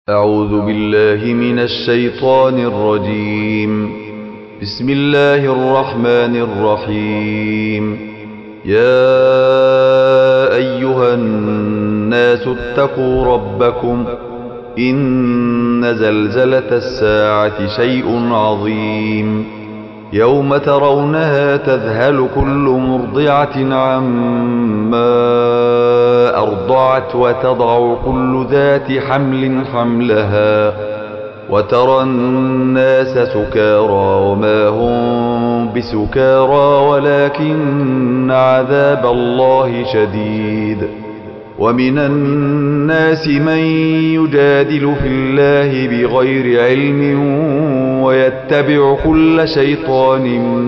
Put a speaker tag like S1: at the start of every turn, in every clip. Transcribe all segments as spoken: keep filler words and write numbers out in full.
S1: أعوذ بالله من الشيطان الرجيم. بسم الله الرحمن الرحيم. يا أيها الناس اتقوا ربكم إن زلزلة الساعة شيء عظيم. يوم ترونها تذهل كل مرضعة عما أرضعت وتضع كل ذات حمل حملها وترى الناس سكارى وما هم بسكارى ولكن عذاب الله شديد. ومن الناس من يجادل في الله بغير علم ويتبع كل شيطان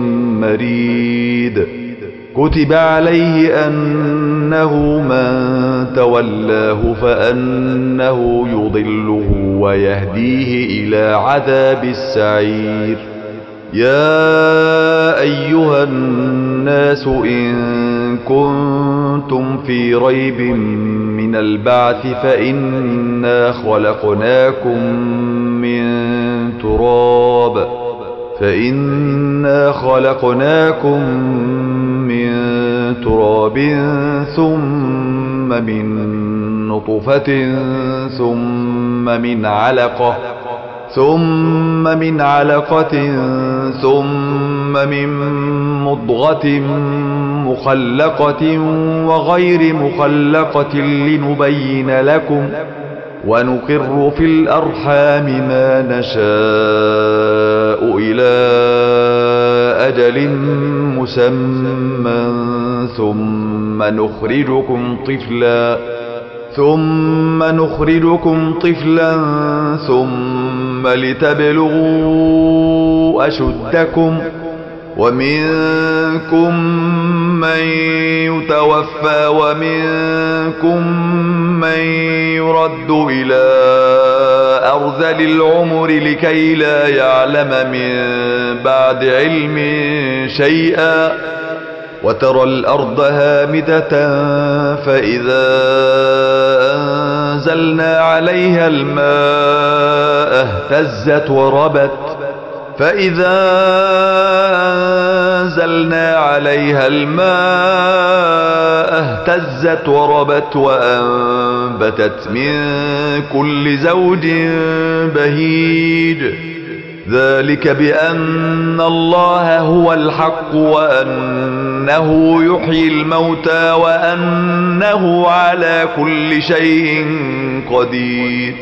S1: مريد. كتب عليه أنه من تولاه فأنه يضله ويهديه إلى عذاب السعير. يا أيها الناس إن كنتم في ريب من البعث فإنا خلقناكم من تراب فإنا خلقناكم من تراب ثم من نطفة ثم من علقة ثم من علقة ثم من مضغة مخلقة وغير مخلقة لنبين لكم ونقر في الأرحام ما نشاء إلى أجل مسمى ثم نخرجكم طفلا ثم نخرجكم طفلا ثم لتبلغوا أشدكم ومنكم من يتوفى ومنكم من يرد إلى أرذل العمر لكي لا يعلم من بعد علم شيئا. وترى الأرض هامدة فإذا أنزلنا عليها الماء اهتزت وربت فإذا أنزلنا عليها الماء اهتزت وربت وأنبتت من كل زوج بهيج. ذلك بأن الله هو الحق وأنه يحيي الموتى وأنه على كل شيء قدير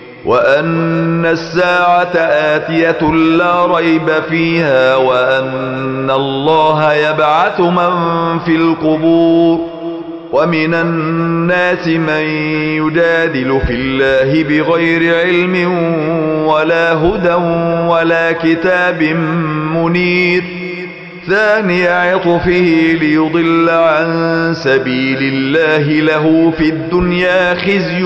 S1: وأن الساعة آتية لا ريب فيها وأن الله يبعث من في القبور. ومن الناس من يجادل في الله بغير علم ولا هدى ولا كتاب منير. ثاني عطفه ليضل عن سبيل الله له في الدنيا خزي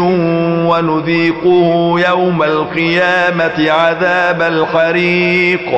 S1: ونذيقه يوم القيامة عذاب الحريق.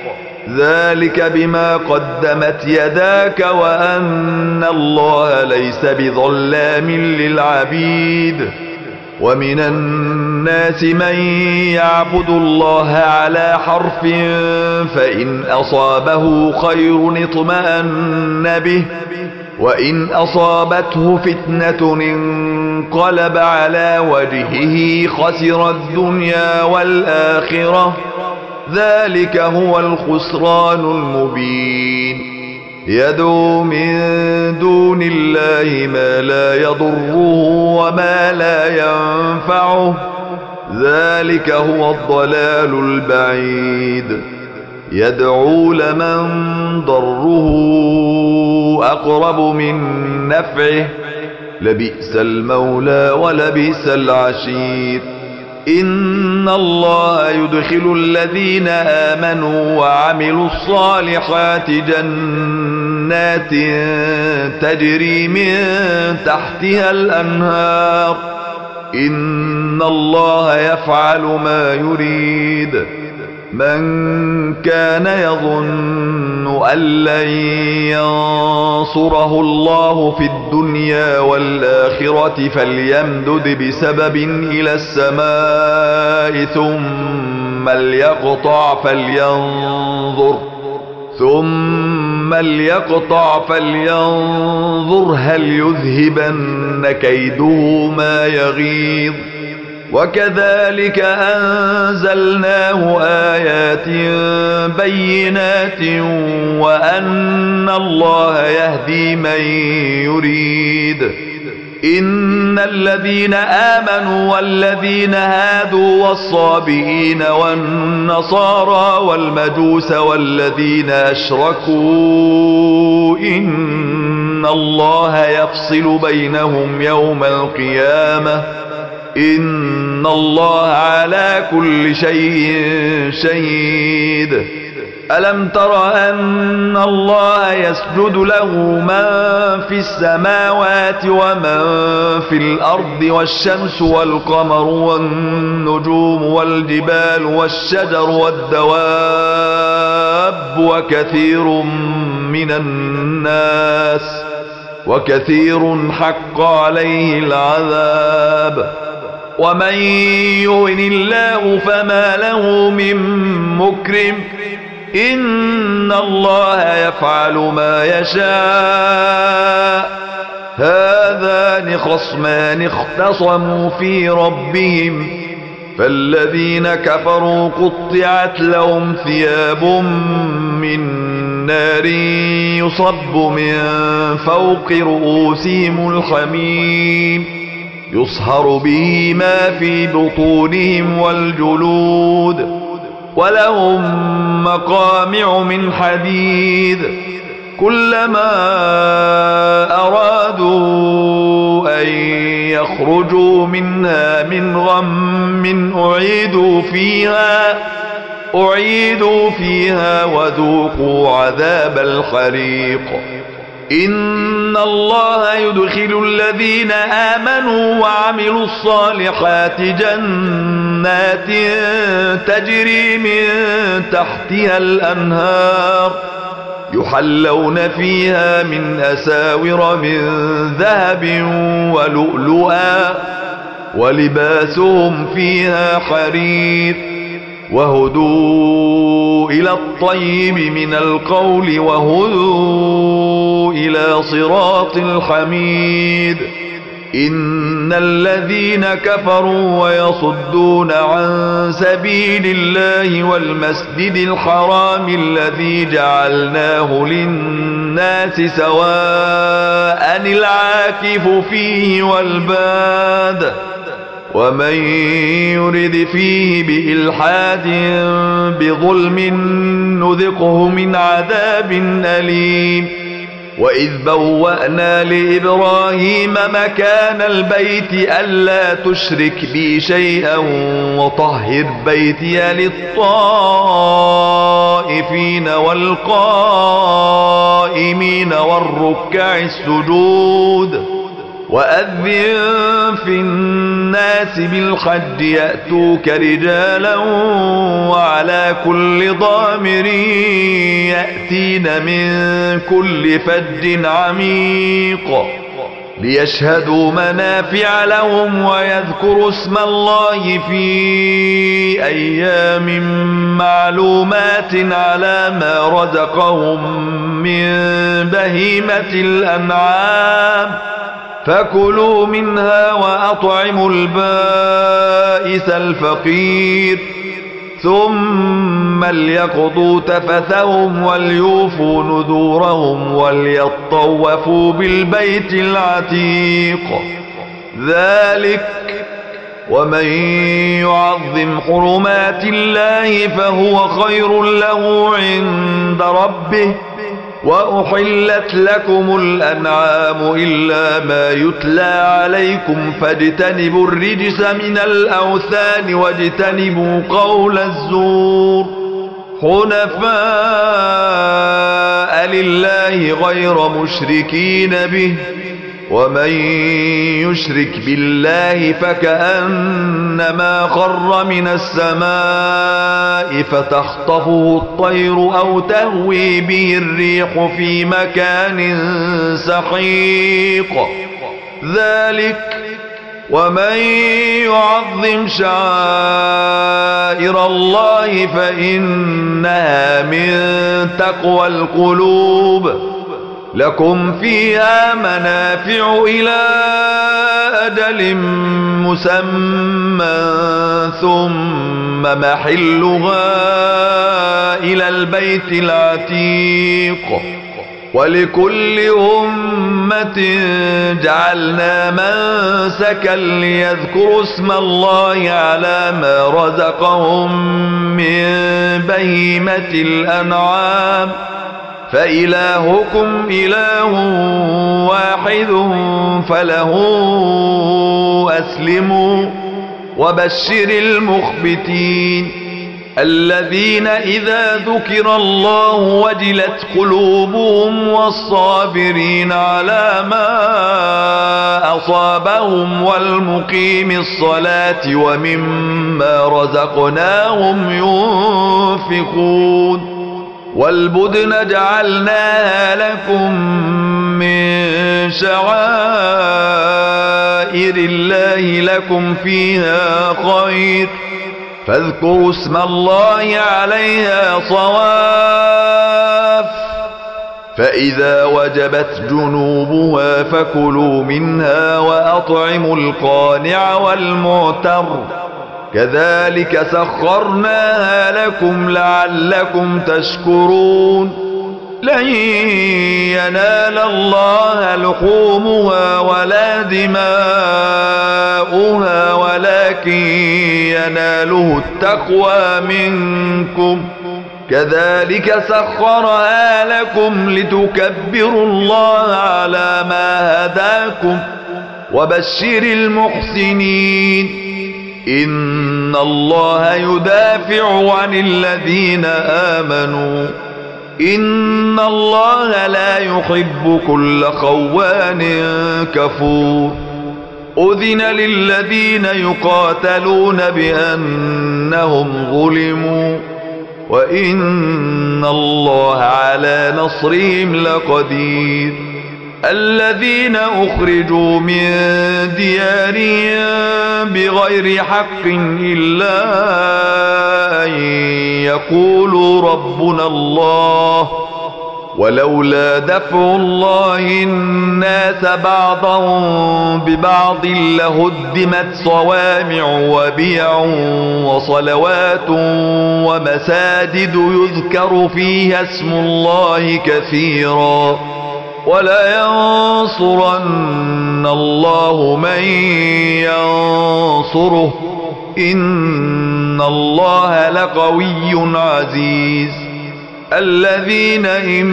S1: ذلك بما قدمت يداك وأن الله ليس بظلام للعبيد. ومن الناس من يعبد الله على حرف فإن أصابه خير اطمأن به وإن أصابته فتنة انقلب على وجهه خسر الدنيا والآخرة. ذلك هو الخسران المبين. يدعو من دون الله ما لا يضره وما لا ينفعه. ذلك هو الضلال البعيد. يدعو لمن ضره أقرب من نفعه لبئس المولى ولبئس العشير. إن الله يدخل الذين آمنوا وعملوا الصالحات جنات تجري من تحتها الأنهار. إن الله يفعل ما يريد. من كان يظن أن لن ينصره الله في الدنيا والآخرة فليمدد بسبب إلى السماء ثم ليقطع فلينظر ثم ليقطع فلينظر هل يذهبن كيده ما يغيظ وكذلك أنزلناه آيات بينات وأن الله يهدي من يريد إن الذين آمنوا والذين هادوا والصابئين والنصارى والمجوس والذين أشركوا إن الله يفصل بينهم يوم القيامة إن الله على كل شيء شهيد ألم تر أن الله يسجد له من في السماوات ومن في الأرض والشمس والقمر والنجوم والجبال والشجر والدواب وكثير من الناس وكثير حق عليه العذاب ومن يهن الله فما له من مكرم إن الله يفعل ما يشاء هذان خصمان اختصموا في ربهم فالذين كفروا قطعت لهم ثياب من نار يصب من فوق رؤوسهم الحميم يصهر به ما في بطونهم والجلود ولهم مقامع من حديد كلما أرادوا أن يخرجوا منها من غم أعيدوا فيها أعيدوا فيها وذوقوا عذاب الحريق إن الله يدخل الذين آمنوا وعملوا الصالحات جنات تجري من تحتها الأنهار يحلون فيها من أساور من ذهب ولؤلؤا ولباسهم فيها حرير وهدوا إلى الطيب من القول وهدوا إلى صراط الحميد إن الذين كفروا ويصدون عن سبيل الله والمسجد الحرام الذي جعلناه للناس سواء العاكف فيه والباد ومن يرد فيه بإلحاد بظلم نذقه من عذاب أليم وإذ بوأنا لإبراهيم مكان البيت ألا تشرك بي شيئا وطهر بيتي للطائفين والقائمين والركع السجود وأذن في الناس بالحج يأتوك رجالا وعلى كل ضامر يأتين من كل فج عميق ليشهدوا منافع لهم ويذكروا اسم الله في أيام معلومات على ما رزقهم من بهيمة الأنعام فكلوا منها وأطعموا البائس الفقير ثم ليقضوا تفثهم وليوفوا نذورهم وليطوفوا بالبيت العتيق ذلك ومن يعظم حرمات الله فهو خير له عند ربه وأحلت لكم الأنعام إلا ما يتلى عليكم فاجتنبوا الرجس من الأوثان واجتنبوا قول الزور حنفاء لله غير مشركين به ومن يشرك بالله فكأنما خر من السماء فتخطفه الطير أو تهوي به الريح في مكان سحيق ذلك ومن يعظم شعائر الله فإنها من تقوى القلوب لكم فيها منافع إلى أجل مسمى ثم محلها إلى البيت العتيق ولكل أمة جعلنا منسكا ليذكروا اسم الله على ما رزقهم من بهيمة الأنعام فإلهكم إله واحد فله أسلموا وبشر المخبتين الذين إذا ذكر الله وجلت قلوبهم والصابرين على ما أصابهم والمقيم الصلاة ومما رزقناهم ينفقون والبدن جعلناها لكم من شعائر الله لكم فيها خير فاذكروا اسم الله عليها صواف فإذا وجبت جنوبها فكلوا منها وأطعموا القانع والمعتر كذلك سخرناها لكم لعلكم تشكرون لن ينال الله لحومها ولا دماؤها ولكن يناله التقوى منكم كذلك سخرها لكم لتكبروا الله على ما هداكم وبشر المحسنين إن الله يدافع عن الذين آمنوا إن الله لا يحب كل خوان كفور أذن للذين يقاتلون بأنهم ظلموا وإن الله على نصرهم لقدير الذين أخرجوا من ديارهم بغير حق إلا أن يقولوا ربنا الله ولولا دفع الله الناس بعضهم ببعض لهدمت صوامع وبيع وصلوات ومساجد يذكر فيها اسم الله كثيرا ولينصرن الله من ينصره إن الله لقوي عزيز الذين إن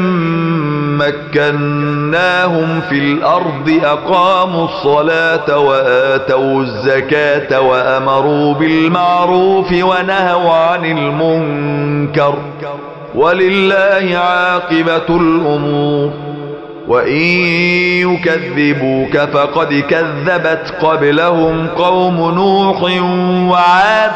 S1: مكناهم في الأرض أقاموا الصلاة وآتوا الزكاة وأمروا بالمعروف ونهوا عن المنكر ولله عاقبة الأمور وإن يكذبوك فقد كذبت قبلهم قوم نوح وعاد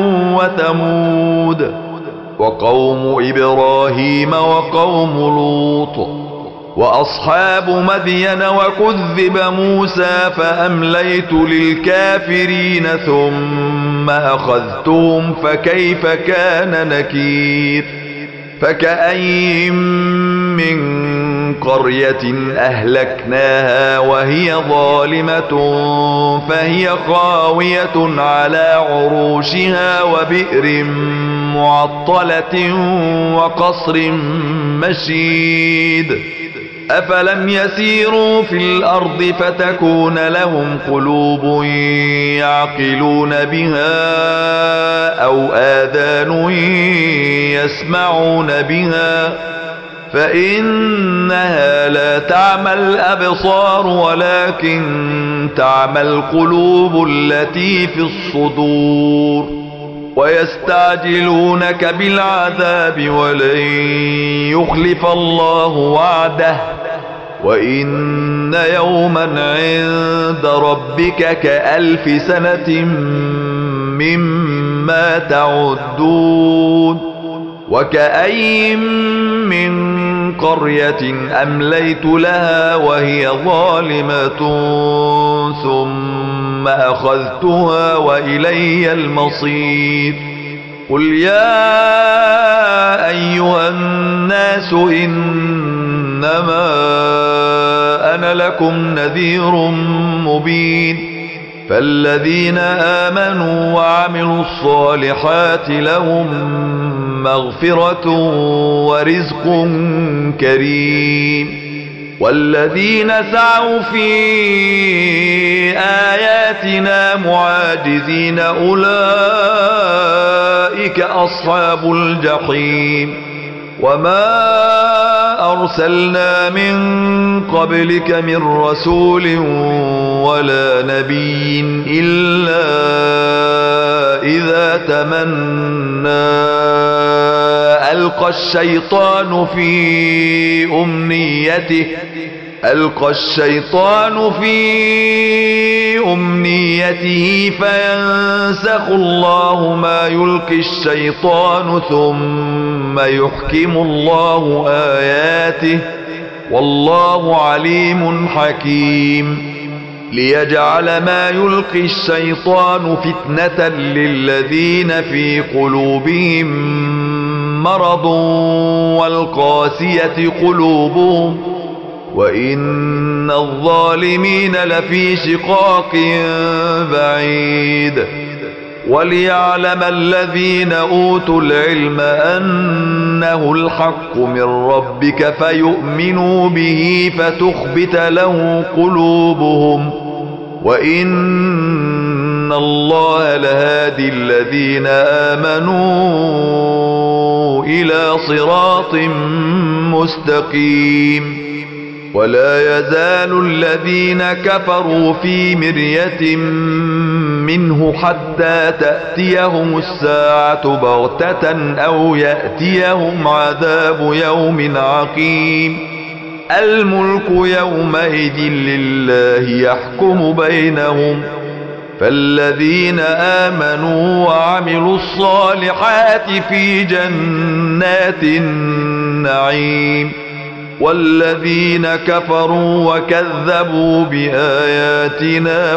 S1: وثمود وقوم إبراهيم وقوم لوط وأصحاب مدين وكذب موسى فأمليت للكافرين ثم أخذتهم فكيف كان نكير فكأين من قرية أهلكناها وهي ظالمة فهي خاوية على عروشها وبئر معطلة وقصر مشيد أفلم يسيروا في الأرض فتكون لهم قلوب يعقلون بها أو آذان يسمعون بها فإنها لا تعمى الأبصار ولكن تعمى القلوب التي في الصدور ويستعجلونك بالعذاب ولن يخلف الله وعده وإن يوما عند ربك كألف سنة مما تعدون وكأي من قرية أمليت لها وهي ظالمة ثم أخذتها وإلي المصير قل يا أيها الناس إنما أنا لكم نذير مبين فالذين آمنوا وعملوا الصالحات لهم مغفرة ورزق كريم والذين سعوا في آياتنا معاجزين أولئك أصحاب الجحيم وما أرسلنا من قبلك من رسول ولا نبي إلا إذا تمنى ألقى الشيطان في أمنيته ألقى الشيطان في أمنيته فينسخ الله ما يلقي الشيطان ثم يحكم الله آياته والله عليم حكيم ليجعل ما يلقي الشيطان فتنة للذين في قلوبهم مرض والقاسية قلوبهم وإن الظالمين لفي شقاق بعيد وليعلم الذين أوتوا العلم أنه الحق من ربك فيؤمنوا به فتخبت له قلوبهم وإن الله لهادي الذين آمنوا إلى صراط مستقيم ولا يزال الذين كفروا في مرية منه حتى تأتيهم الساعة بغتة أو يأتيهم عذاب يوم عقيم الملك يومئذ لله يحكم بينهم فالذين آمنوا وعملوا الصالحات في جنات النعيم والذين كفروا وكذبوا بآياتنا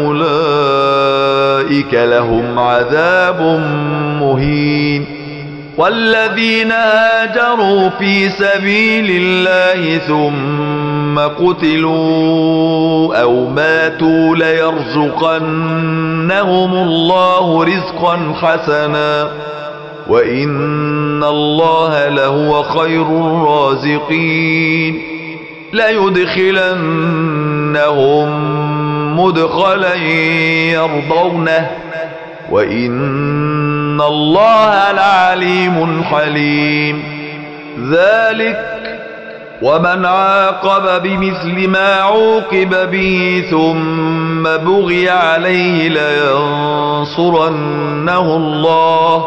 S1: فأولئك لهم عذاب مهين والذين هاجروا في سبيل الله ثم قتلوا أو ماتوا ليرزقنهم الله رزقا حسنا وإن الله لهو خير الرازقين ليدخلنهم مدخلا يرضونه وإن الله لعليم حليم ذلك ومن عاقب بمثل ما عوقب به ثم بغي عليه لينصرنه الله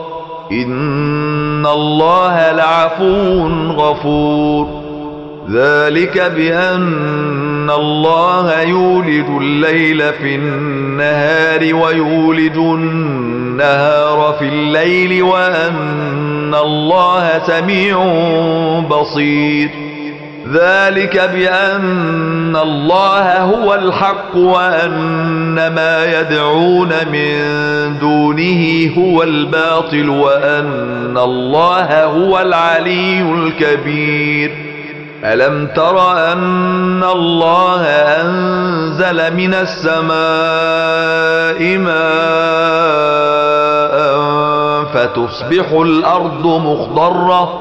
S1: إن الله لعفو غفور ذلك بأن الله يولد الليل في النهار ويولد النهار في الليل وأن الله سميع بصير ذلك بأن الله هو الحق وأن ما يدعون من دونه هو الباطل وأن الله هو العلي الكبير ألم تر أن الله أنزل من السماء ماء فتصبح الأرض مخضرة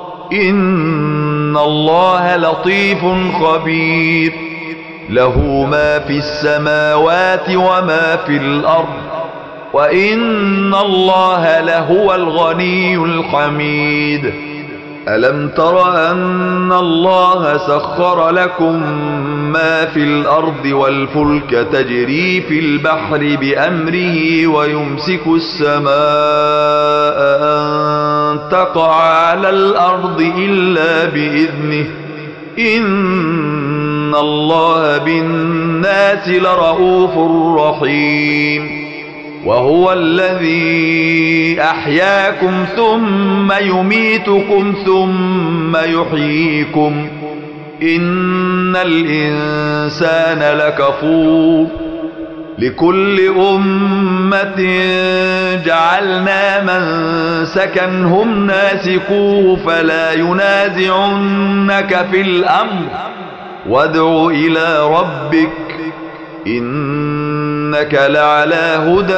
S1: إن الله لطيف خبير له ما في السماوات وما في الأرض وإن الله لهو الغني الحميد ألم تر أن الله سخر لكم ما في الأرض والفلك تجري في البحر بأمره ويمسك السماء أن تقع على الأرض إلا بإذنه إن الله بالناس لرؤوف رحيم وهو الذي أحياكم ثم يميتكم ثم يحييكم إن الإنسان لكفور لكل أمة جعلنا منسكا هم ناسكوه فلا ينازعنك في الأمر وادع إلى ربك إنك لعلى هدى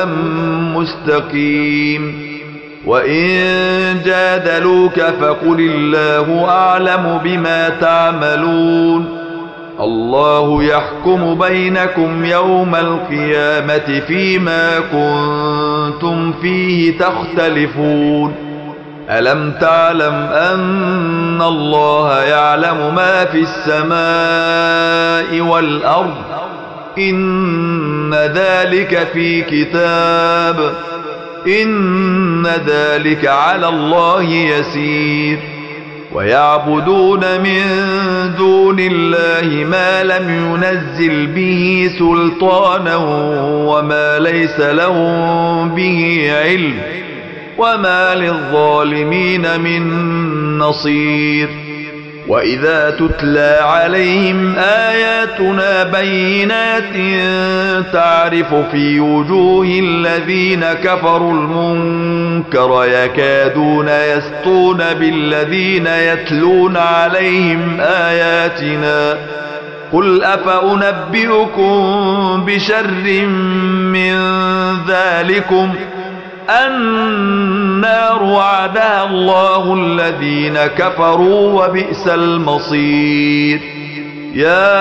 S1: مستقيم وإن جادلوك فقل الله أعلم بما تعملون الله يحكم بينكم يوم القيامة فيما كنتم فيه تختلفون ألم تعلم أن الله يعلم ما في السماء والأرض إن ذلك في كتاب إن ذلك على الله يسير ويعبدون من دون الله ما لم ينزل به سلطانا وما ليس لهم به علم وما للظالمين من نصير وإذا تتلى عليهم آياتنا بينات تعرف في وجوه الذين كفروا المنكر يكادون يسطون بالذين يتلون عليهم آياتنا قل أفأنبئكم بشر من ذلكم النار وعدها الله الذين كفروا وبئس المصير يا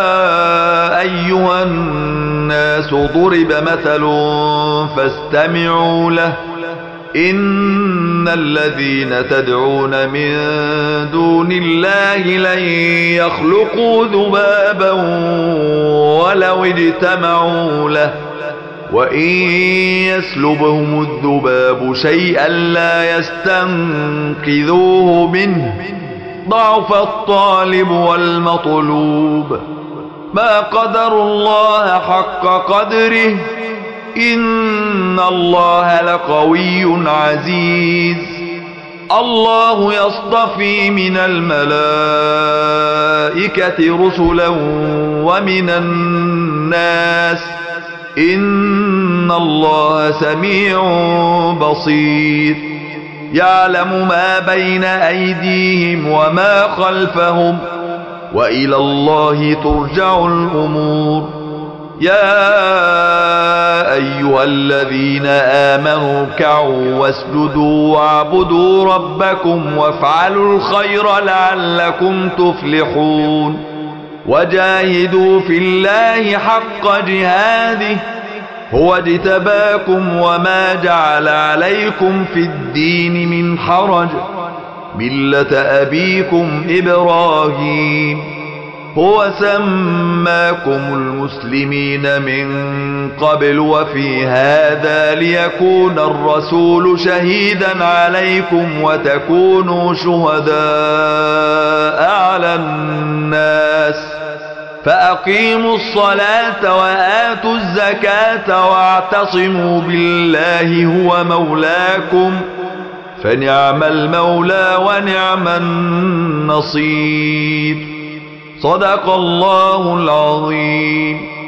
S1: أيها الناس ضرب مثل فاستمعوا له إن الذين تدعون من دون الله لن يخلقوا ذبابا ولو اجتمعوا له وإن يسلبهم الذباب شيئا لا يستنقذوه منه ضعف الطالب والمطلوب ما قدروا الله حق قدره إن الله لقوي عزيز الله يصطفي من الملائكة رسلا ومن الناس إن الله سميع بصير يعلم ما بين أيديهم وما خلفهم وإلى الله ترجع الأمور يا أيها الذين آمنوا اركعوا واسجدوا واعبدوا ربكم وافعلوا الخير لعلكم تفلحون وجاهدوا في الله حق جهاده هو اجتباكم وما جعل عليكم في الدين من حرج ملة أبيكم إبراهيم هو سماكم المسلمين من قبل وفي هذا ليكون الرسول شهيدا عليكم وتكونوا شهداء على الناس فأقيموا الصلاة وآتوا الزكاة واعتصموا بالله هو مولاكم فنعم المولى ونعم النصير صدق الله العظيم.